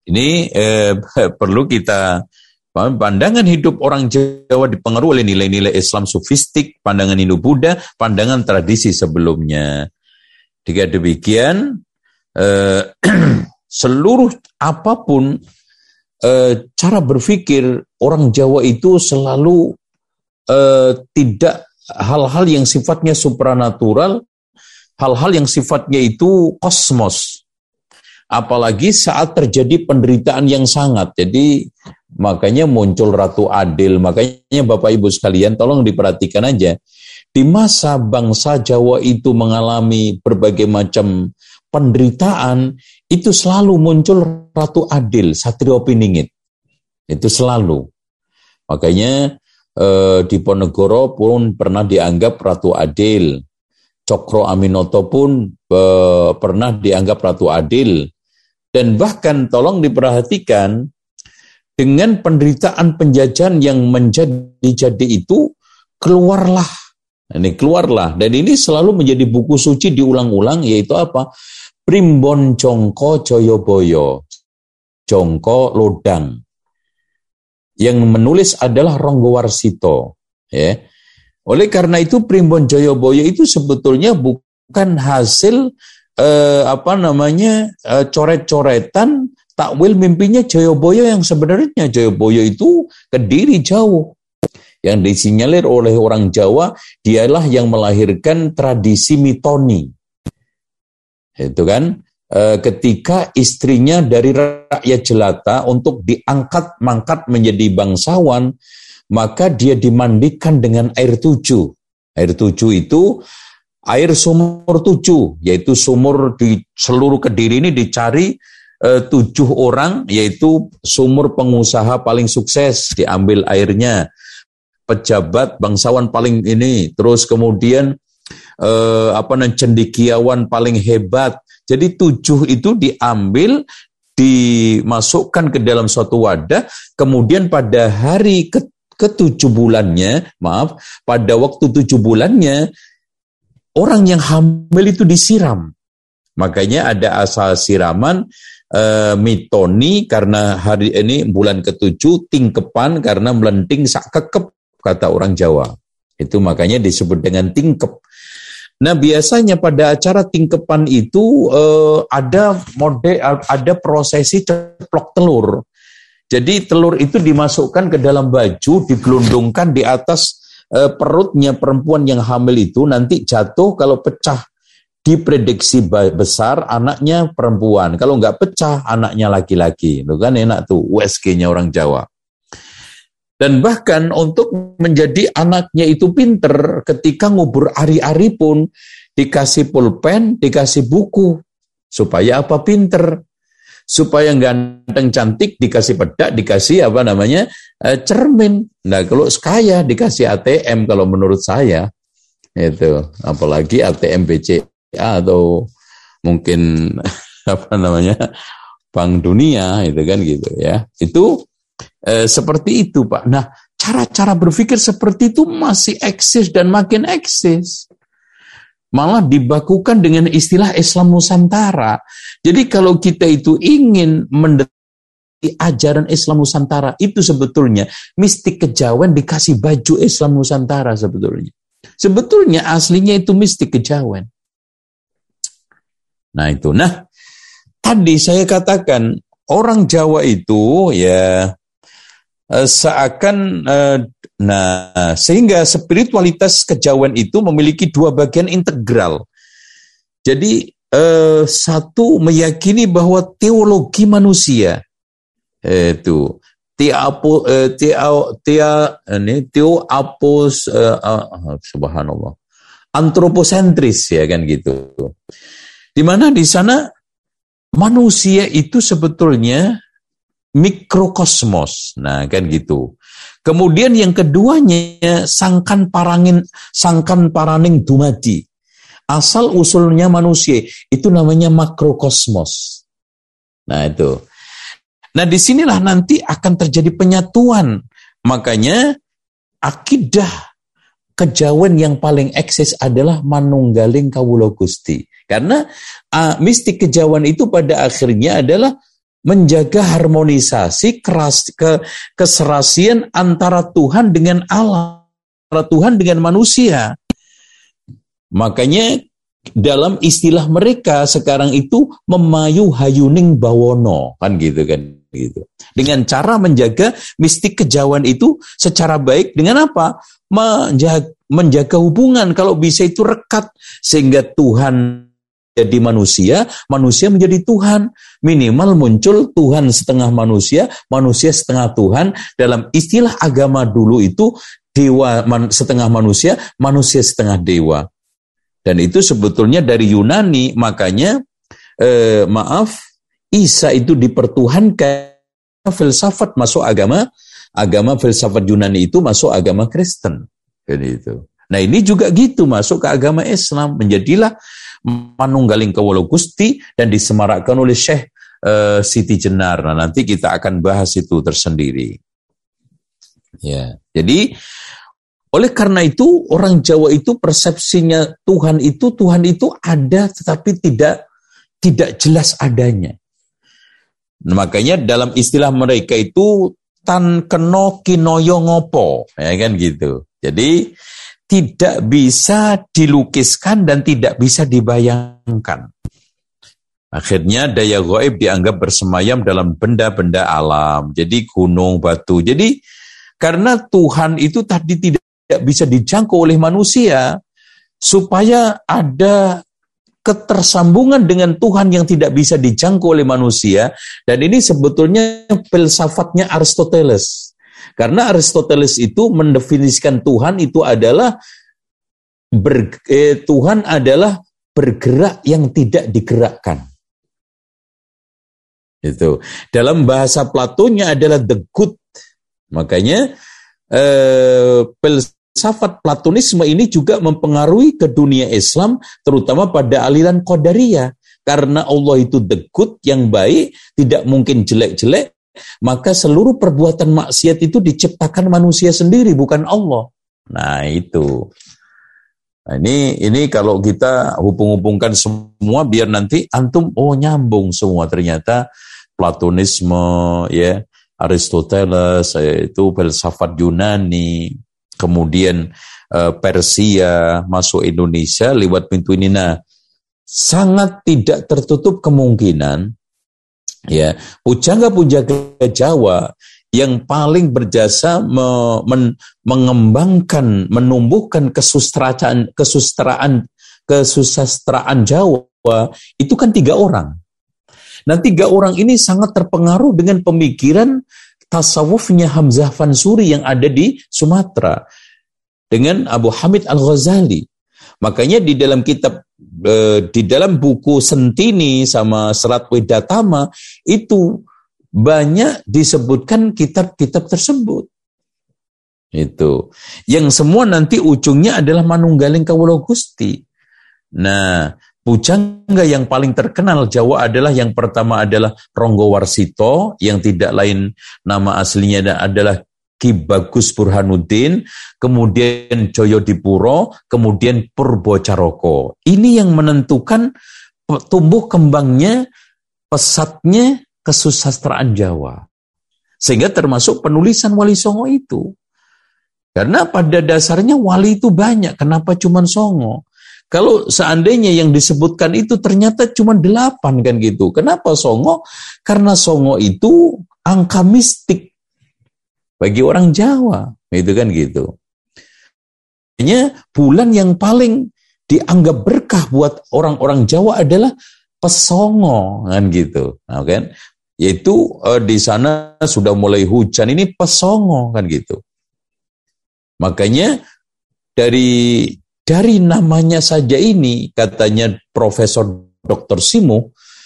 Ini perlu kita paham, pandangan hidup orang Jawa dipengaruhi oleh nilai-nilai Islam sufistik, pandangan Hindu-Buddha, pandangan tradisi sebelumnya. Jika demikian, seluruh apapun cara berpikir orang Jawa itu selalu tidak hal-hal yang sifatnya supranatural, hal-hal yang sifatnya itu kosmos. Apalagi saat terjadi penderitaan yang sangat. Jadi makanya muncul Ratu Adil. Makanya Bapak Ibu sekalian tolong diperhatikan aja. Di masa bangsa Jawa itu mengalami berbagai macam penderitaan, itu selalu muncul Ratu Adil, Satrio Piningit. Itu selalu. Makanya Diponegoro pun pernah dianggap Ratu Adil. Cokro Aminoto pun pernah dianggap Ratu Adil. Dan bahkan tolong diperhatikan, dengan penderitaan penjajahan yang menjadi itu, keluarlah. Dan ini selalu menjadi buku suci diulang-ulang, yaitu apa? Primbon Jongko Joyoboyo, Jongko Lodang. Yang menulis adalah Ronggowarsito. Ya. Oleh karena itu Primbon Joyoboyo itu sebetulnya bukan hasil coret-coretan takwil mimpinya Joyoboyo yang sebenarnya Joyoboyo itu Kediri jauh. Yang disinyalir oleh orang Jawa, dialah yang melahirkan tradisi mitoni. Itu kan, ketika istrinya dari rakyat jelata untuk mangkat menjadi bangsawan, maka dia dimandikan dengan air tujuh. Air tujuh itu air sumur 7, yaitu sumur di seluruh Kediri ini dicari 7 orang, yaitu sumur pengusaha paling sukses, diambil airnya, pejabat bangsawan paling ini, terus kemudian cendekiawan paling hebat. Jadi 7 itu diambil, dimasukkan ke dalam suatu wadah, kemudian pada hari ke-7 bulannya, pada waktu 7 bulannya, orang yang hamil itu disiram. Makanya ada asal siraman mitoni karena hari ini bulan ke-7, tingkepan karena melenting sak kekep, kata orang Jawa. Itu makanya disebut dengan tingkep. Nah, biasanya pada acara tingkepan itu ada prosesi ceplok telur. Jadi telur itu dimasukkan ke dalam baju, digelundungkan di atas perutnya perempuan yang hamil itu, nanti jatuh, kalau pecah diprediksi besar anaknya perempuan, kalau nggak pecah anaknya laki-laki. Itu kan enak tuh USG-nya orang Jawa. Dan bahkan untuk menjadi anaknya itu pinter, ketika ngubur ari-ari pun dikasih pulpen, dikasih buku. Supaya apa pinter? Supaya ganteng cantik dikasih pedak, dikasih cermin. Nah, kalau kaya dikasih ATM kalau menurut saya. Itu, apalagi ATM BCA atau mungkin Bank Dunia, itu kan gitu ya. Itu seperti itu, Pak. Nah, cara-cara berpikir seperti itu masih eksis dan makin eksis. Malah dibakukan dengan istilah Islam Nusantara. Jadi kalau kita itu ingin mendekati ajaran Islam Nusantara, itu sebetulnya mistik kejawen dikasih baju Islam Nusantara sebetulnya. Sebetulnya aslinya itu mistik kejawen. Nah itu. Nah, tadi saya katakan orang Jawa itu ya seakan sehingga spiritualitas kejawen itu memiliki 2 bagian integral. Jadi satu meyakini bahwa teologi manusia itu subhanallah, antroposentris ya kan gitu. Di mana di sana manusia itu sebetulnya mikrokosmos. Nah, kan gitu. Kemudian yang keduanya sangkan paraning dumadi. Asal usulnya manusia itu namanya makrokosmos. Nah, itu. Nah, disinilah nanti akan terjadi penyatuan. Makanya akidah kejawen yang paling eksis adalah manunggaling kawula Gusti. Karena mistik kejawen itu pada akhirnya adalah menjaga harmonisasi keserasian antara Tuhan dengan Allah, antara Tuhan dengan manusia. Makanya dalam istilah mereka sekarang itu memayu hayuning bawono, kan gitu kan gitu. Dengan cara menjaga mistik kejawan itu secara baik dengan apa? Menjaga hubungan, kalau bisa itu rekat sehingga Tuhan jadi manusia, manusia menjadi Tuhan. Minimal muncul Tuhan setengah manusia, manusia setengah Tuhan. Dalam istilah agama dulu itu dewa setengah manusia, manusia setengah dewa. Dan itu sebetulnya dari Yunani, makanya Isa itu dipertuhankan, filsafat masuk agama filsafat Yunani itu masuk agama Kristen. Gitu. Nah ini juga gitu, masuk ke agama Islam, menjadilah manunggaling kawula Gusti dan disemarakkan oleh Syekh Siti Jenar. Nah, nanti kita akan bahas itu tersendiri. Ya, jadi oleh karena itu orang Jawa itu persepsinya Tuhan itu ada tetapi tidak jelas adanya. Nah, makanya dalam istilah mereka itu tan keno kinoyo ngopo, ya kan gitu. Jadi tidak bisa dilukiskan dan tidak bisa dibayangkan. Akhirnya daya gaib dianggap bersemayam dalam benda-benda alam. Jadi gunung, batu. Jadi karena Tuhan itu tadi tidak bisa dijangkau oleh manusia, supaya ada ketersambungan dengan Tuhan yang tidak bisa dijangkau oleh manusia. Dan ini sebetulnya filsafatnya Aristoteles. Karena Aristoteles itu mendefinisikan Tuhan itu adalah Tuhan adalah bergerak yang tidak digerakkan. Itu dalam bahasa Platonya adalah the good. Makanya filsafat Platonisme ini juga mempengaruhi ke dunia Islam, terutama pada aliran Qadariyah. Karena Allah itu the good, yang baik, tidak mungkin jelek-jelek. Maka seluruh perbuatan maksiat itu diciptakan manusia sendiri, bukan Allah. Nah itu. Nah, ini kalau kita hubung-hubungkan semua, biar nanti antum nyambung semua. Ternyata Platonisme, ya, Aristoteles, itu filsafat Yunani, kemudian Persia masuk Indonesia lewat pintu ini. Nah, sangat tidak tertutup kemungkinan, ya, pujangga-pujangga Jawa yang paling berjasa mengembangkan, menumbuhkan kesusastraan Jawa itu kan 3 orang. Nah, 3 orang ini sangat terpengaruh dengan pemikiran tasawufnya Hamzah Fansuri yang ada di Sumatera dengan Abu Hamid Al-Ghazali. Makanya di dalam kitab, di dalam buku Sentini sama Serat Wedatama itu banyak disebutkan kitab-kitab tersebut. Itu yang semua nanti ujungnya adalah manunggaling kawula Gusti. Nah, pujangga yang paling terkenal Jawa adalah yang pertama adalah Ronggo Warsito, yang tidak lain nama aslinya adalah Ki Bagus Burhanuddin, kemudian Joyo Dipuro, kemudian Purbo Caroko. Ini yang menentukan tumbuh kembangnya, pesatnya kesusastraan Jawa. Sehingga termasuk penulisan Wali Songo itu. Karena pada dasarnya wali itu banyak, kenapa cuma Songo? Kalau seandainya yang disebutkan itu ternyata cuma 8 kan gitu. Kenapa Songo? Karena Songo itu angka mistik bagi orang Jawa, itu kan gitu. Hanya bulan yang paling dianggap berkah buat orang-orang Jawa adalah Pesongo, kan gitu. Nah, kan? Yaitu di sana sudah mulai hujan, ini Pesongo, kan gitu. Makanya dari namanya saja ini, katanya Profesor Dr. Simo,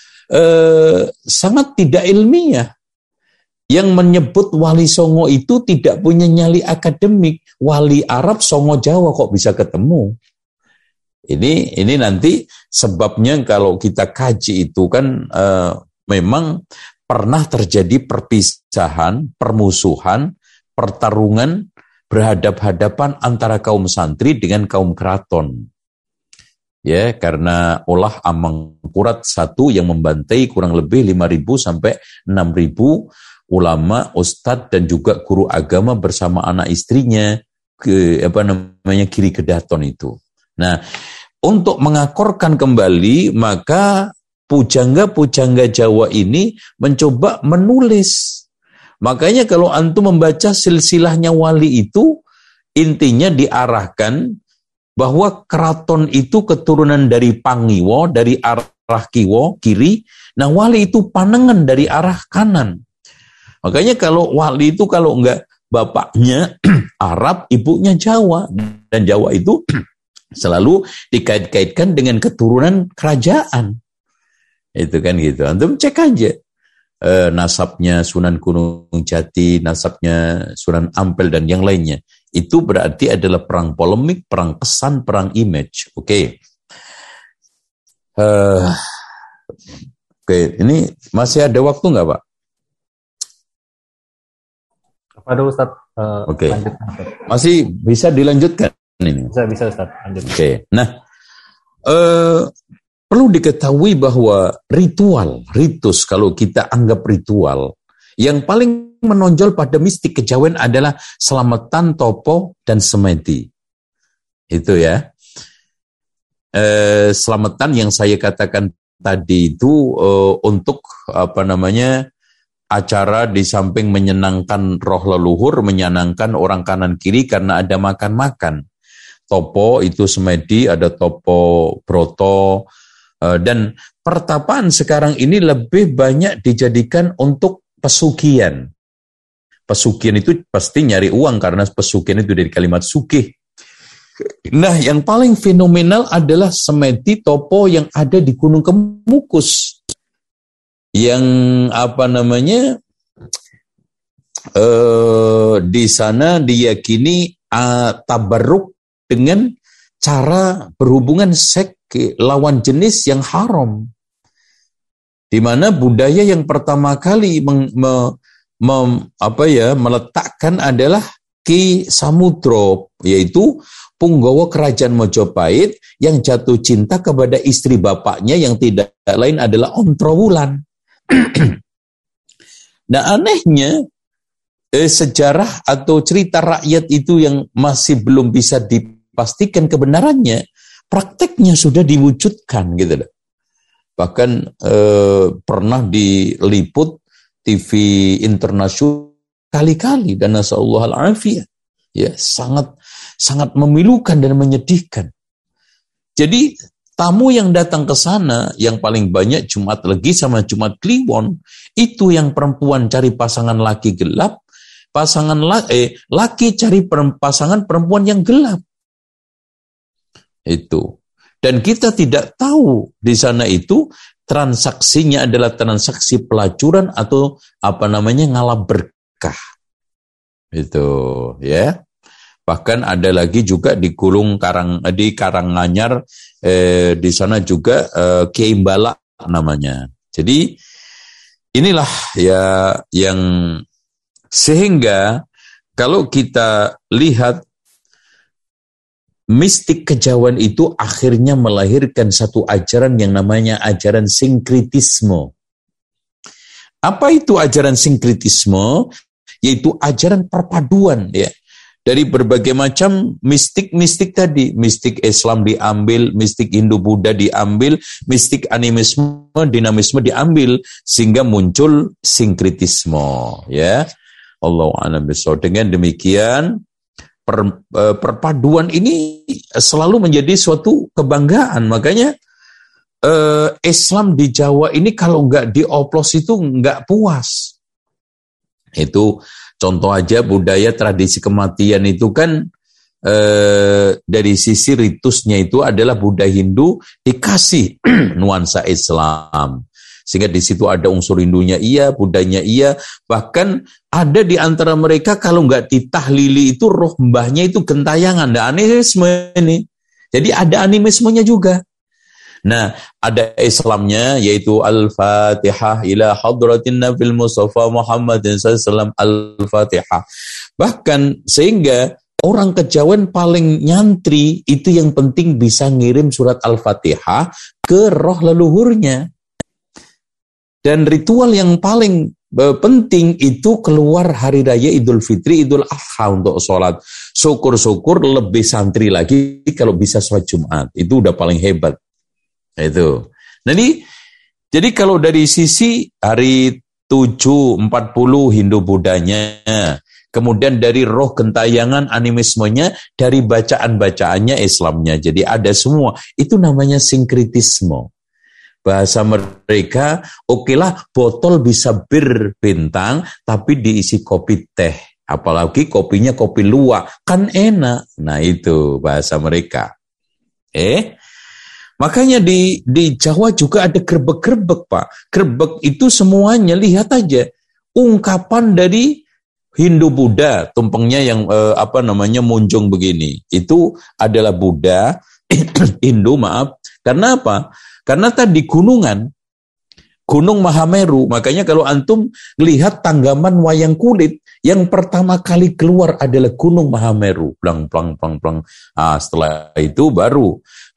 sangat tidak ilmiah. Yang menyebut Wali Songo itu tidak punya nyali akademik. Wali Arab, Songo Jawa kok bisa ketemu. Ini nanti sebabnya kalau kita kaji itu kan memang pernah terjadi perpisahan, permusuhan, pertarungan berhadap-hadapan antara kaum santri dengan kaum keraton. Ya, karena olah Amangkurat satu yang membantai kurang lebih 5.000 sampai 6.000 ulama, ustadz dan juga guru agama bersama anak istrinya Giri Kedaton itu. Nah, untuk mengakorkan kembali maka pujangga-pujangga Jawa ini mencoba menulis. Makanya kalau antum membaca silsilahnya wali itu intinya diarahkan bahwa keraton itu keturunan dari Pangiwo, dari arah Kiwo, kiri. Nah, wali itu panengan dari arah kanan. Makanya kalau wali itu kalau enggak bapaknya Arab, ibunya Jawa. Dan Jawa itu selalu dikait-kaitkan dengan keturunan kerajaan. Itu kan gitu. Antum cek aja. Nasabnya Sunan Gunung Jati, nasabnya Sunan Ampel dan yang lainnya. Itu berarti adalah perang polemik, perang kesan, perang image. Oke. Oke, ini masih ada waktu nggak, Pak? Ada Ustaz. Oke. Masih bisa dilanjutkan ini? Bisa Ustaz. Lanjut. Oke. Nah, perlu diketahui bahwa ritus kalau kita anggap ritual, yang paling menonjol pada mistik kejawen adalah selamatan, topo, dan semedi. Itu ya. Selamatan yang saya katakan tadi itu untuk acara di samping menyenangkan roh leluhur, menyenangkan orang kanan kiri karena ada makan-makan. Topo itu semedi, ada topo broto, dan pertapaan sekarang ini lebih banyak dijadikan untuk pesugihan. Pesugihan itu pasti nyari uang karena pesugihan itu dari kalimat sugih. Nah, yang paling fenomenal adalah semedi topo yang ada di Gunung Kemukus. Yang di sana diyakini tabarruk dengan cara berhubungan seks lawan jenis yang haram. Di mana budaya yang pertama kali meletakkan adalah Ki Samudro, yaitu punggawa kerajaan Mojopahit yang jatuh cinta kepada istri bapaknya yang tidak lain adalah Ontrowulan. Nah, anehnya sejarah atau cerita rakyat itu yang masih belum bisa dipastikan kebenarannya, prakteknya sudah diwujudkan gitu loh. Bahkan pernah diliput TV internasional kali-kali dan nasallahu al-afiyah. Ya, sangat memilukan dan menyedihkan. Jadi tamu yang datang ke sana yang paling banyak Jumat Legi sama Jumat Kliwon, itu yang perempuan cari pasangan laki gelap, laki cari pasangan perempuan yang gelap. Itu. Dan kita tidak tahu di sana itu transaksinya adalah transaksi pelacuran atau ngalap berkah. Itu, ya. Bahkan ada lagi juga di di Karanganyar, di sana juga Kiai Balak namanya. Jadi inilah ya yang sehingga kalau kita lihat mistik kejawen itu akhirnya melahirkan satu ajaran yang namanya ajaran sinkritisme. Apa itu ajaran sinkritisme? Yaitu ajaran perpaduan ya. Dari berbagai macam mistik-mistik tadi. Mistik Islam diambil, mistik Hindu-Buddha diambil, mistik animisme, dinamisme diambil. Sehingga muncul sinkritisme. Ya. Allahu a'lam bishawab. Dengan demikian, perpaduan ini selalu menjadi suatu kebanggaan. Makanya Islam di Jawa ini kalau nggak dioplos itu nggak puas. Itu contoh aja budaya tradisi kematian itu kan dari sisi ritusnya itu adalah budaya Hindu dikasih nuansa Islam. Sehingga di situ ada unsur Hindunya iya, Budanya iya. Bahkan ada di antara mereka kalau nggak ditahlili itu roh mbahnya itu gentayangan. Ada animisme ini. Jadi ada animismenya juga. Nah, ada Islamnya yaitu Al-Fatihah ila hadratin Nabil Mustafa Muhammadin sallallahu Al-Fatihah. Bahkan sehingga orang kejawen paling nyantri itu yang penting bisa ngirim surat Al-Fatihah ke roh leluhurnya. Dan ritual yang paling penting itu keluar hari raya Idul Fitri, Idul Adha untuk sholat. Syukur-syukur lebih santri lagi kalau bisa sholat Jumat. Itu udah paling hebat. Itu. Jadi kalau dari sisi hari 740 Hindu-Budanya, kemudian dari roh gentayangan animismenya, dari bacaan-bacaannya Islamnya. Jadi ada semua. Itu namanya sinkritisme. Bahasa mereka, okelah botol bisa berbintang, tapi diisi kopi teh. Apalagi kopinya kopi luwak, kan enak. Nah itu bahasa mereka. Makanya di Jawa juga ada gerbek-gerbek, Pak. Gerbek itu semuanya, lihat aja. Ungkapan dari Hindu-Buddha, tumpengnya yang munjung begini. Itu adalah Buddha, Hindu maaf. Karena apa? Karena tadi Gunung Mahameru, makanya kalau antum lihat tanggaman wayang kulit, yang pertama kali keluar adalah Gunung Mahameru. Plang. Setelah itu baru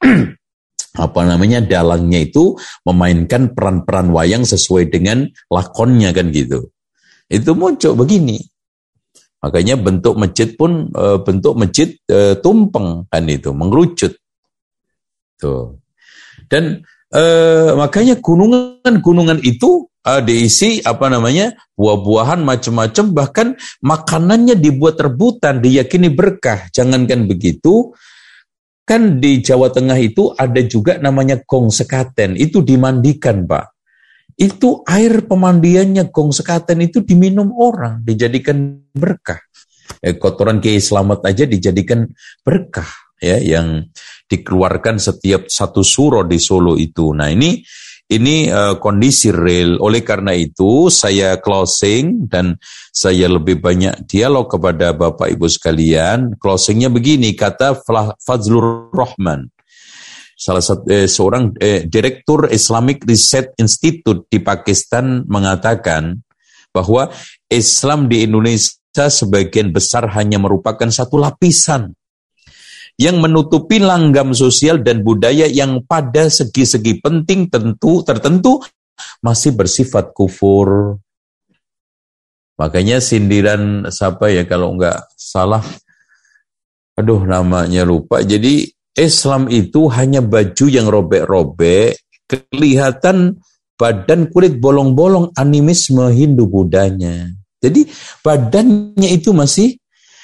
dalangnya itu memainkan peran-peran wayang sesuai dengan lakonnya kan gitu. Itu muncul begini. Makanya bentuk masjid pun tumpeng kan itu, mengerucut. Tuh. Dan makanya gunungan itu diisi buah-buahan macam-macam, bahkan makanannya dibuat rebutan, diyakini berkah. Jangankan begitu, kan di Jawa Tengah itu ada juga namanya gong sekaten, itu dimandikan, Pak. Itu air pemandiannya gong sekaten itu diminum orang, dijadikan berkah. Kotoran Kiai Slamet aja dijadikan berkah, ya, yang dikeluarkan setiap satu suro di Solo itu. Nah ini kondisi real. Oleh karena itu saya closing dan saya lebih banyak dialog kepada Bapak Ibu sekalian. Closingnya begini, kata Fazlur Rahman, salah satu seorang direktur Islamic Research Institute di Pakistan, mengatakan bahwa Islam di Indonesia sebagian besar hanya merupakan satu lapisan yang menutupi langgam sosial dan budaya yang pada segi-segi penting tertentu masih bersifat kufur. Makanya sindiran siapa ya kalau enggak salah, namanya lupa. Jadi Islam itu hanya baju yang robek-robek, kelihatan badan kulit bolong-bolong, animisme Hindu-Budanya. Jadi badannya itu masih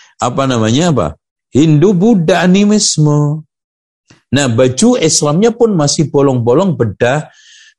Hindu-Buddha animisme. Nah, baju Islamnya pun masih bolong-bolong, bedah,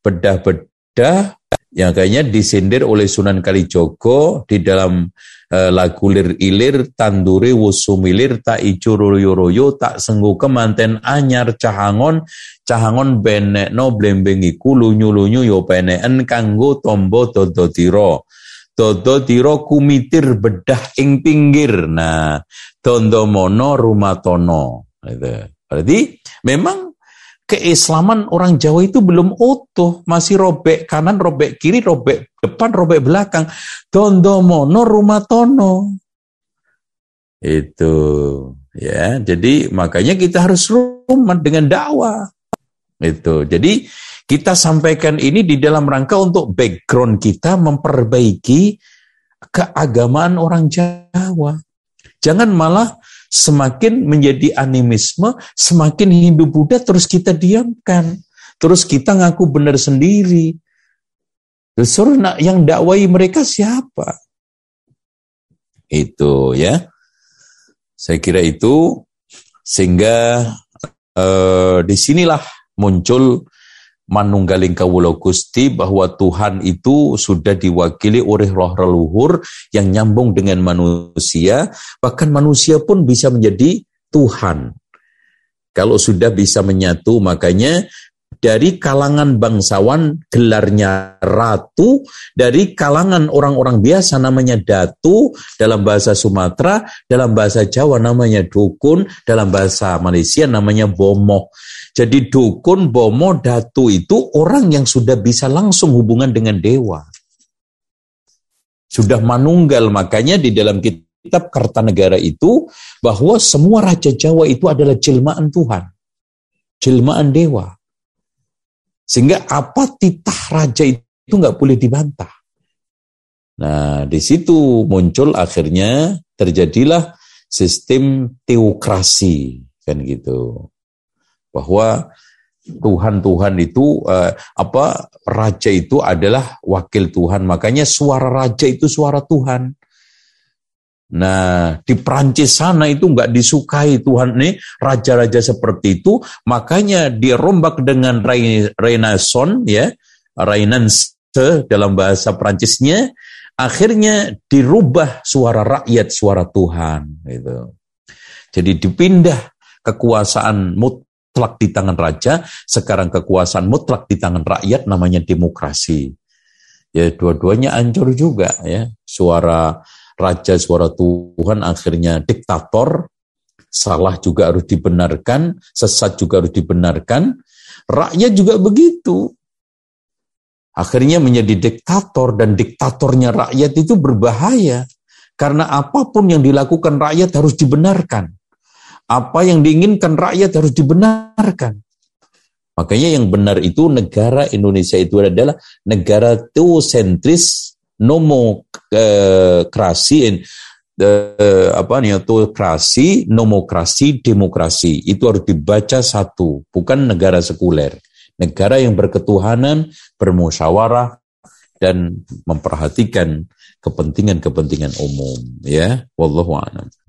yang kayaknya disindir oleh Sunan Kalijogo di dalam lagu lir-ilir, tandure wusumilir, tak ijo royo-royo, tak senggu kemanten anyar cahangon benekno blembengiku lunyu-lunyu yo peneken kanggo tombo dodotiro. Dodotiro kumitir bedah ing pinggir. Nah, dondomono rumatono. Berarti memang keislaman orang Jawa itu belum utuh, masih robek kanan, robek kiri, robek depan, robek belakang. Dondomono rumatono. Itu ya. Jadi makanya kita harus rumat dengan dakwah. Itu. Jadi kita sampaikan ini di dalam rangka untuk background kita memperbaiki keagamaan orang Jawa. Jangan malah semakin menjadi animisme, semakin Hindu-Buddha terus kita diamkan. Terus kita ngaku benar sendiri. Terus yang dakwai mereka siapa? Itu ya. Saya kira itu, sehingga disinilah muncul manunggaling kawula Gusti, bahwa Tuhan itu sudah diwakili oleh roh leluhur yang nyambung dengan manusia, bahkan manusia pun bisa menjadi Tuhan. Kalau sudah bisa menyatu, makanya dari kalangan bangsawan gelarnya ratu, dari kalangan orang-orang biasa namanya datu, dalam bahasa Sumatera, dalam bahasa Jawa namanya dukun, dalam bahasa Malaysia namanya bomoh. Jadi dukun, bomoh, datu itu orang yang sudah bisa langsung hubungan dengan dewa. Sudah manunggal, makanya di dalam kitab kitab Kartanegara itu bahwa semua raja Jawa itu adalah jelmaan Tuhan, jelmaan dewa. Sehingga apa titah raja itu nggak boleh dibantah. Nah, di situ muncul akhirnya terjadilah sistem teokrasi, kan gitu. Bahwa Tuhan itu raja itu adalah wakil Tuhan, makanya suara raja itu suara Tuhan. Nah, di Prancis sana itu nggak disukai Tuhan nih, raja-raja seperti itu, makanya dirombak dengan Renaissance ya, Renaissance dalam bahasa Prancisnya, akhirnya dirubah suara rakyat, suara Tuhan gitu. Jadi dipindah kekuasaan mutlak di tangan raja, sekarang kekuasaan mutlak di tangan rakyat, namanya demokrasi. Ya, dua-duanya hancur juga ya. Suara raja, suara Tuhan, akhirnya diktator, salah juga harus dibenarkan, sesat juga harus dibenarkan, rakyat juga begitu. Akhirnya menjadi diktator, dan diktatornya rakyat itu berbahaya. Karena apapun yang dilakukan rakyat harus dibenarkan. Apa yang diinginkan rakyat harus dibenarkan. Makanya yang benar itu negara Indonesia itu adalah negara teosentris, nomokrasi, teokrasi, nomokrasi, demokrasi. Itu harus dibaca satu, bukan negara sekuler. Negara yang berketuhanan, bermusyawarah, dan memperhatikan kepentingan-kepentingan umum. Ya, wallahu a'lam.